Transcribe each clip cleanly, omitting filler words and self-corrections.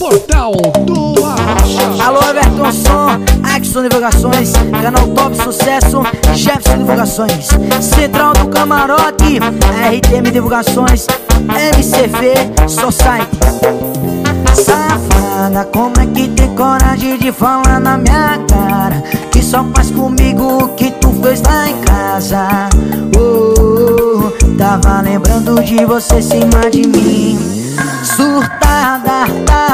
Portal do Arrocha. Alô, Everton Som, Axon Divulgações, Canal Top Sucesso, Jefferson Divulgações, Central do Camarote, RTM Divulgações, MCV Society. Safada, como é que tem coragem de falar na minha cara que só faz comigo o que tu fez lá em casa? Tava lembrando de você em cima de mim. Surtada,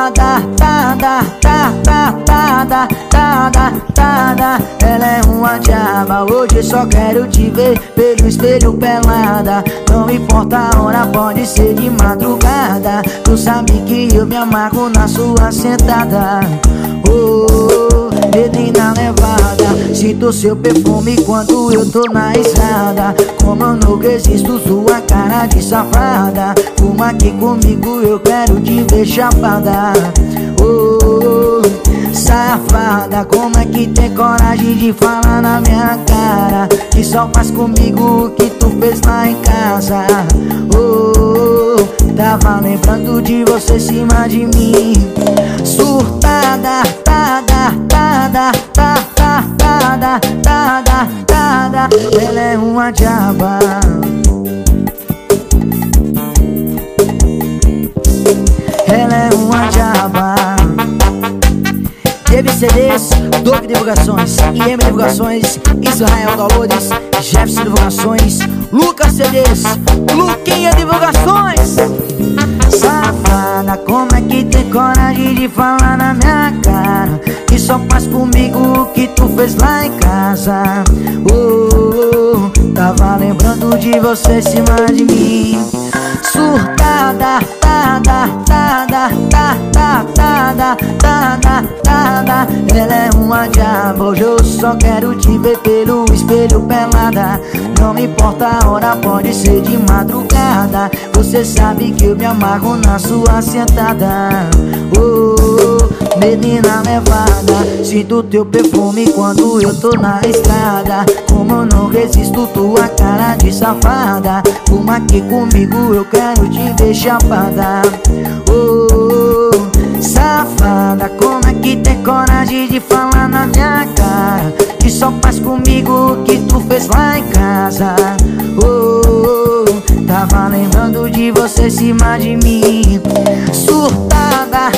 ela é uma diaba. Hoje eu só quero te ver pelo espelho pelada. Não importa a hora, pode ser de madrugada. Tu sabe que eu me amarro na sua sentada. Dedinho na levada, sinto seu perfume quando eu tô na estrada. Como eu não resisto sua cara de safada. Fuma aqui comigo, eu quero te ver chapada. Safada, como é que tem coragem de falar na minha cara que só faz comigo o que tu fez lá em casa? Tava lembrando de você em cima de mim. Surtada, ela é uma diaba. Ela é uma diaba. Teve CDs, Doug Divulgações, IM Divulgações, Israel Downloads, Jefferson Divulgações, Lucas CDs, Luquinha Divulgações. Safada, como é que tem coragem de falar na minha cara que só faz comigo o que tu fez lá em casa? Tava lembrando de você em cima de mim. Surtada, ela é uma diaba. Hoje eu só quero te ver pelo espelho pelada. Não me importa a hora, pode ser de madrugada. Você sabe que eu me amarro na sua sentada. Menina levada, sinto teu perfume quando eu tô na estrada. Como eu não resisto tua cara de safada. Fuma aqui comigo, eu quero te ver chapada. Safada, como é que tem coragem de falar na minha cara que só faz comigo o que tu fez lá em casa? Tava lembrando de você em cima de mim. Surtada,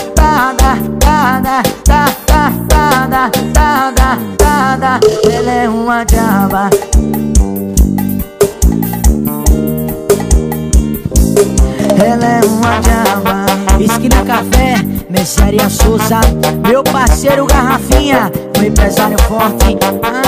ela é uma diaba. Ela é uma diaba. Esquina Café, Mercearia Souza, meu parceiro Garrafinha, um empresário forte.